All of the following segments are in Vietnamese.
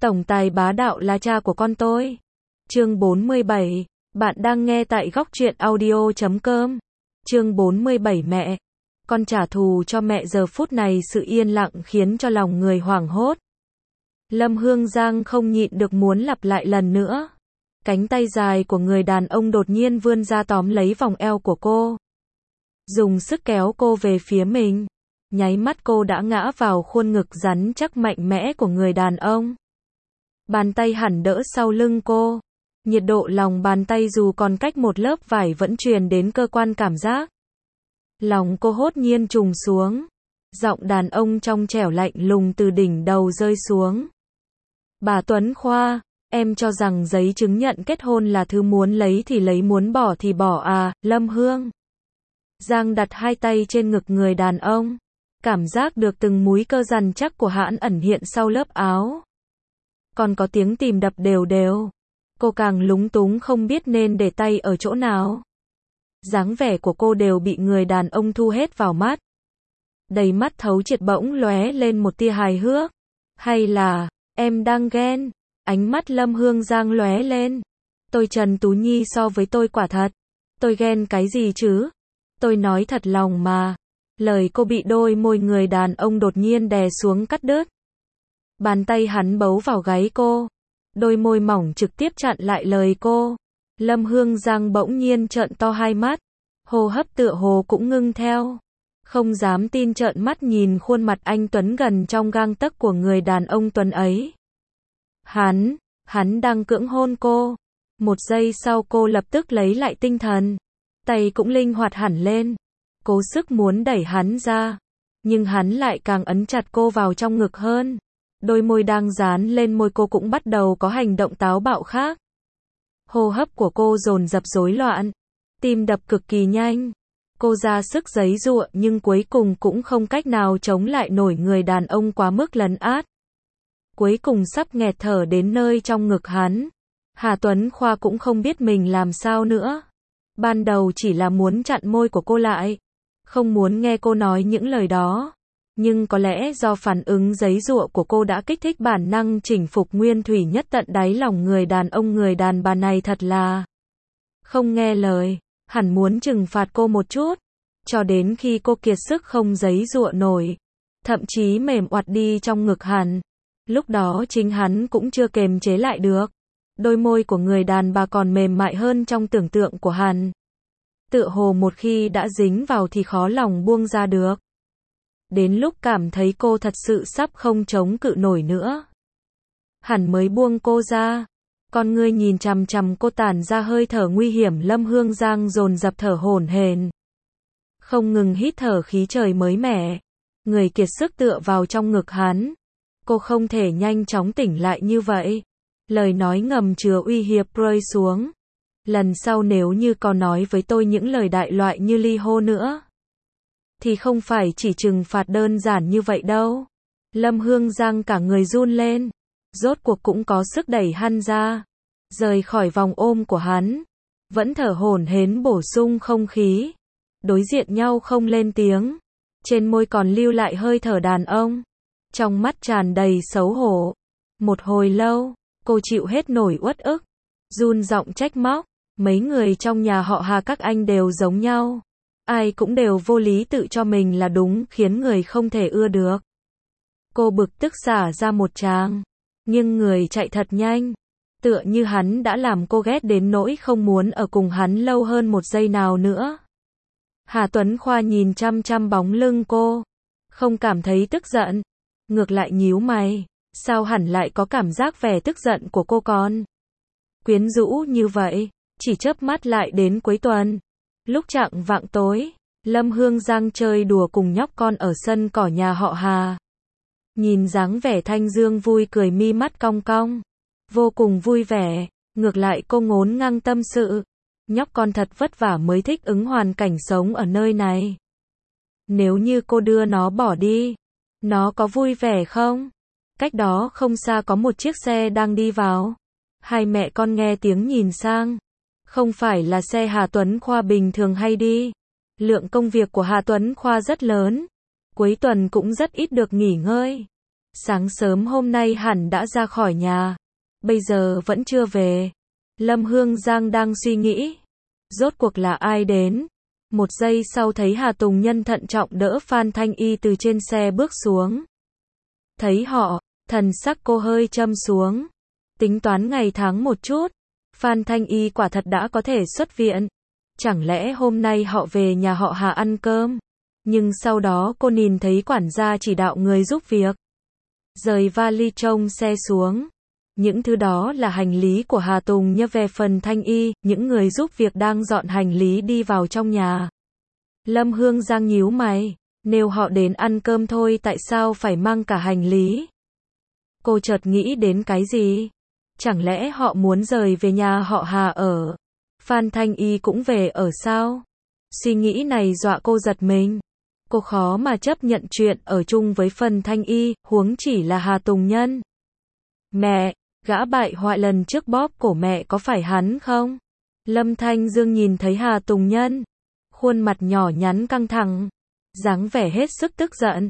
Tổng tài bá đạo là cha của con tôi. Chương 47. Bạn đang nghe tại góc truyện audio.com. Chương 47 mẹ. Con trả thù cho mẹ. Giờ phút này sự yên lặng khiến cho lòng người hoảng hốt. Lâm Hương Giang không nhịn được muốn lặp lại lần nữa. Cánh tay dài của người đàn ông đột nhiên vươn ra tóm lấy vòng eo của cô. Dùng sức kéo cô về phía mình. Nháy mắt cô đã ngã vào khuôn ngực rắn chắc mạnh mẽ của người đàn ông. Bàn tay hẳn đỡ sau lưng cô. Nhiệt độ lòng bàn tay dù còn cách một lớp vải vẫn truyền đến cơ quan cảm giác. Lòng cô hốt nhiên trùng xuống. Giọng đàn ông trong trẻo lạnh lùng từ đỉnh đầu rơi xuống. Bà Tuấn Khoa, em cho rằng giấy chứng nhận kết hôn là thứ muốn lấy thì lấy, muốn bỏ thì bỏ à? Lâm Hương Giang đặt hai tay trên ngực người đàn ông. Cảm giác được từng múi cơ rắn chắc của hắn ẩn hiện sau lớp áo. Còn có tiếng tim đập đều đều. Cô càng lúng túng không biết nên để tay ở chỗ nào. Dáng vẻ của cô đều bị người đàn ông thu hết vào mắt. Đầy mắt thấu triệt bỗng lóe lên một tia hài hước. Hay là, em đang ghen? Ánh mắt Lâm Hương Giang lóe lên. Tôi Trần Tú Nhi so với tôi quả thật. Tôi ghen cái gì chứ? Tôi nói thật lòng mà. Lời cô bị đôi môi người đàn ông đột nhiên đè xuống cắt đứt. Bàn tay hắn bấu vào gáy cô. Đôi môi mỏng trực tiếp chặn lại lời cô. Lâm Hương Giang bỗng nhiên trợn to hai mắt. Hô hấp tựa hồ cũng ngưng theo. Không dám tin trợn mắt nhìn khuôn mặt anh tuấn gần trong gang tấc của người đàn ông tuấn ấy. Hắn đang cưỡng hôn cô. Một giây sau cô lập tức lấy lại tinh thần. Tay cũng linh hoạt hẳn lên. Cố sức muốn đẩy hắn ra. Nhưng hắn lại càng ấn chặt cô vào trong ngực hơn. Đôi môi đang dán lên môi cô cũng bắt đầu có hành động táo bạo khác. Hô hấp của cô dồn dập rối loạn. Tim đập cực kỳ nhanh. Cô ra sức giãy giụa nhưng cuối cùng cũng không cách nào chống lại nổi người đàn ông quá mức lấn át. Cuối cùng sắp nghẹt thở đến nơi trong ngực hắn. Hà Tuấn Khoa cũng không biết mình làm sao nữa. Ban đầu chỉ là muốn chặn môi của cô lại. Không muốn nghe cô nói những lời đó. Nhưng có lẽ do phản ứng giãy giụa của cô đã kích thích bản năng chinh phục nguyên thủy nhất tận đáy lòng người đàn ông. Người đàn bà này thật là không nghe lời. Hẳn muốn trừng phạt cô một chút. Cho đến khi cô kiệt sức không giãy giụa nổi. Thậm chí mềm oặt đi trong ngực hắn. Lúc đó chính hắn cũng chưa kềm chế lại được. Đôi môi của người đàn bà còn mềm mại hơn trong tưởng tượng của hắn. Tựa hồ một khi đã dính vào thì khó lòng buông ra được. Đến lúc cảm thấy cô thật sự sắp không chống cự nổi nữa. Hắn mới buông cô ra. Con ngươi nhìn chằm chằm cô tản ra hơi thở nguy hiểm. Lâm Hương Giang dồn dập thở hổn hển. Không ngừng hít thở khí trời mới mẻ. Người kiệt sức tựa vào trong ngực hắn. Cô không thể nhanh chóng tỉnh lại như vậy. Lời nói ngầm chứa uy hiếp rơi xuống. Lần sau nếu như có nói với tôi những lời đại loại như ly hôn nữa. Thì không phải chỉ trừng phạt đơn giản như vậy đâu. Lâm Hương Giang cả người run lên. Rốt cuộc cũng có sức đẩy hắn ra. Rời khỏi vòng ôm của hắn. Vẫn thở hổn hển bổ sung không khí. Đối diện nhau không lên tiếng. Trên môi còn lưu lại hơi thở đàn ông. Trong mắt tràn đầy xấu hổ. Một hồi lâu, cô chịu hết nổi uất ức. Run giọng trách móc. Mấy người trong nhà họ Hà các anh đều giống nhau. Ai cũng đều vô lý tự cho mình là đúng, khiến người không thể ưa được. Cô bực tức xả ra một tràng. Nhưng người chạy thật nhanh. Tựa như hắn đã làm cô ghét đến nỗi không muốn ở cùng hắn lâu hơn một giây nào nữa. Hà Tuấn Khoa nhìn chăm chăm bóng lưng cô. Không cảm thấy tức giận. Ngược lại nhíu mày. Sao hẳn lại có cảm giác vẻ tức giận của cô còn quyến rũ như vậy. Chỉ chớp mắt lại đến cuối tuần. Lúc chạng vạng tối, Lâm Hương Giang chơi đùa cùng nhóc con ở sân cỏ nhà họ Hà. Nhìn dáng vẻ Thanh Dương vui cười mi mắt cong cong. Vô cùng vui vẻ. Ngược lại cô ngốn ngang tâm sự. Nhóc con thật vất vả mới thích ứng hoàn cảnh sống ở nơi này. Nếu như cô đưa nó bỏ đi, nó có vui vẻ không? Cách đó không xa có một chiếc xe đang đi vào. Hai mẹ con nghe tiếng nhìn sang. Không phải là xe Hà Tuấn Khoa bình thường hay đi. Lượng công việc của Hà Tuấn Khoa rất lớn. Cuối tuần cũng rất ít được nghỉ ngơi. Sáng sớm hôm nay hẳn đã ra khỏi nhà, bây giờ vẫn chưa về. Lâm Hương Giang đang suy nghĩ, rốt cuộc là ai đến? Một giây sau thấy Hà Tùng Nhân thận trọng đỡ Phan Thanh Y từ trên xe bước xuống. Thấy họ, thần sắc cô hơi châm xuống. Tính toán ngày tháng một chút, Phan Thanh Y quả thật đã có thể xuất viện. Chẳng lẽ hôm nay họ về nhà họ Hà ăn cơm? Nhưng sau đó cô nhìn thấy quản gia chỉ đạo người giúp việc rời vali trong xe xuống. Những thứ đó là hành lý của Hà Tùng Nhân. Về phần Thanh Y, những người giúp việc đang dọn hành lý đi vào trong nhà. Lâm Hương Giang nhíu mày, nếu họ đến ăn cơm thôi tại sao phải mang cả hành lý? Cô chợt nghĩ đến cái gì? Chẳng lẽ họ muốn rời về nhà họ Hà ở? Phan Thanh Y cũng về ở sao? Suy nghĩ này dọa cô giật mình. Cô khó mà chấp nhận chuyện ở chung với phần Thanh Y, huống chỉ là Hà Tùng Nhân. Mẹ, gã bại hoại lần trước bóp cổ mẹ có phải hắn không? Lâm Thanh Dương nhìn thấy Hà Tùng Nhân, khuôn mặt nhỏ nhắn căng thẳng, dáng vẻ hết sức tức giận.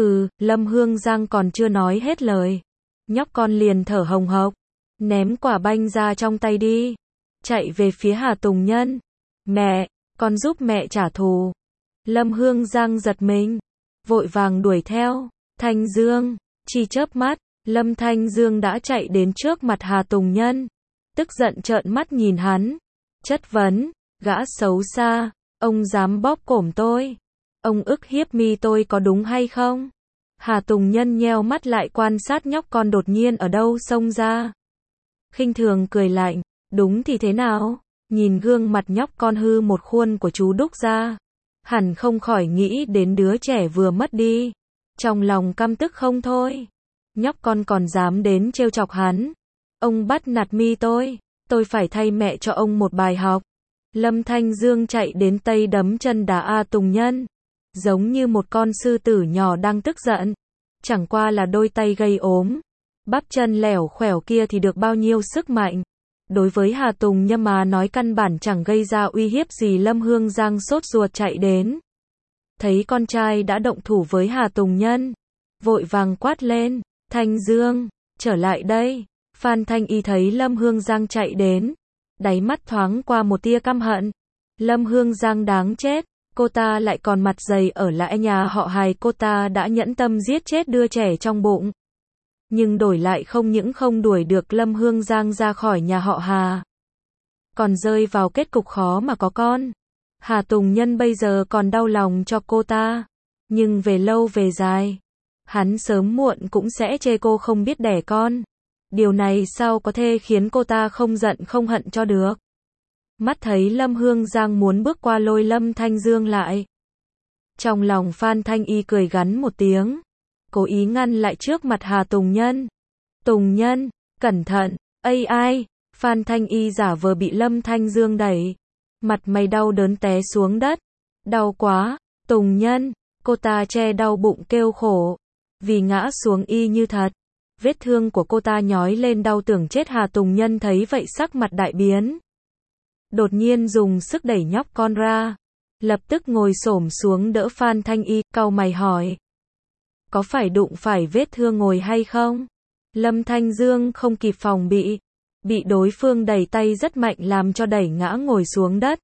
Lâm Hương Giang còn chưa nói hết lời, nhóc con liền thở hồng hộc, ném quả banh ra trong tay đi, chạy về phía Hà Tùng Nhân. Mẹ, con giúp mẹ trả thù. Lâm Hương Giang giật mình, vội vàng đuổi theo. Thanh Dương, chỉ chớp mắt, Lâm Thanh Dương đã chạy đến trước mặt Hà Tùng Nhân, tức giận trợn mắt nhìn hắn, chất vấn, gã xấu xa, ông dám bóp cổ tôi, ông ức hiếp mi tôi có đúng hay không? Hà Tùng Nhân nheo mắt lại quan sát nhóc con đột nhiên ở đâu xông ra. Khinh thường cười lạnh, đúng thì thế nào? Nhìn gương mặt nhóc con hư một khuôn của chú Đúc ra, hẳn không khỏi nghĩ đến đứa trẻ vừa mất đi. Trong lòng căm tức không thôi. Nhóc con còn dám đến trêu chọc hắn. Ông bắt nạt mi tôi phải thay mẹ cho ông một bài học. Lâm Thanh Dương chạy đến tây đấm chân đá A Tùng Nhân, giống như một con sư tử nhỏ đang tức giận. Chẳng qua là đôi tay gây ốm, bắp chân lẻo khẻo kia thì được bao nhiêu sức mạnh. Đối với Hà Tùng Nhân mà nói căn bản chẳng gây ra uy hiếp gì. Lâm Hương Giang sốt ruột chạy đến, thấy con trai đã động thủ với Hà Tùng Nhân, vội vàng quát lên, Thanh Dương, trở lại đây. Phan Thanh Y thấy Lâm Hương Giang chạy đến, đáy mắt thoáng qua một tia căm hận. Lâm Hương Giang đáng chết, cô ta lại còn mặt dày ở lại nhà họ Hà. Cô ta đã nhẫn tâm giết chết đứa trẻ trong bụng, nhưng đổi lại không những không đuổi được Lâm Hương Giang ra khỏi nhà họ Hà, còn rơi vào kết cục khó mà có con. Hà Tùng Nhân bây giờ còn đau lòng cho cô ta, nhưng về lâu về dài, hắn sớm muộn cũng sẽ chê cô không biết đẻ con. Điều này sao có thể khiến cô ta không giận không hận cho được. Mắt thấy Lâm Hương Giang muốn bước qua lôi Lâm Thanh Dương lại, trong lòng Phan Thanh Y cười gắn một tiếng, cố ý ngăn lại trước mặt Hà Tùng Nhân. Tùng Nhân, cẩn thận, ai. Phan Thanh Y giả vờ bị Lâm Thanh Dương đẩy, mặt mày đau đớn té xuống đất. Đau quá, Tùng Nhân, cô ta che đau bụng kêu khổ, vì ngã xuống y như thật. Vết thương của cô ta nhói lên đau tưởng chết. Hà Tùng Nhân thấy vậy sắc mặt đại biến, đột nhiên dùng sức đẩy nhóc con ra, lập tức ngồi xổm xuống đỡ Phan Thanh Y, cau mày hỏi, có phải đụng phải vết thương ngồi hay không? Lâm Thanh Dương không kịp phòng bị đối phương đẩy tay rất mạnh làm cho đẩy ngã ngồi xuống đất.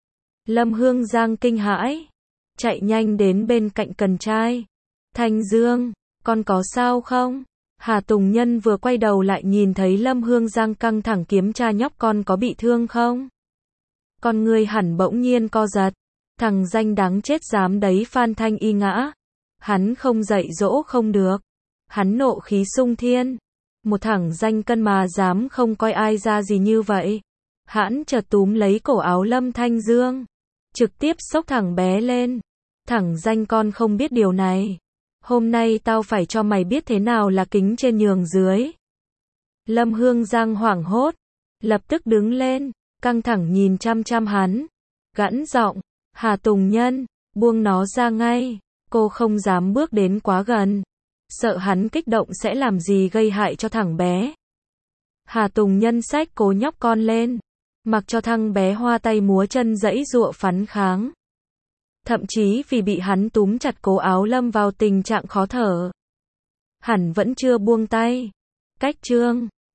Lâm Hương Giang kinh hãi, chạy nhanh đến bên cạnh cần trai. Thanh Dương, con có sao không? Hà Tùng Nhân vừa quay đầu lại nhìn thấy Lâm Hương Giang căng thẳng kiểm tra nhóc con có bị thương không. Con người hẳn bỗng nhiên co giật. Thằng danh đáng chết dám đấy Phan Thanh Y ngã. Hắn không dạy dỗ không được. Hắn nộ khí sung thiên. Một thằng danh cân mà dám không coi ai ra gì như vậy. Hắn chợt túm lấy cổ áo Lâm Thanh Dương, trực tiếp xốc thằng bé lên. Thằng danh con không biết điều này. Hôm nay tao phải cho mày biết thế nào là kính trên nhường dưới. Lâm Hương Giang hoảng hốt, lập tức đứng lên, căng thẳng nhìn chăm chăm hắn, gẵn giọng, Hà Tùng Nhân, buông nó ra ngay. Cô không dám bước đến quá gần, sợ hắn kích động sẽ làm gì gây hại cho thằng bé. Hà Tùng Nhân xách cố nhóc con lên, mặc cho thằng bé hoa tay múa chân giãy giụa phản kháng. Thậm chí vì bị hắn túm chặt cổ áo lâm vào tình trạng khó thở. hẳn vẫn chưa buông tay. Cách chương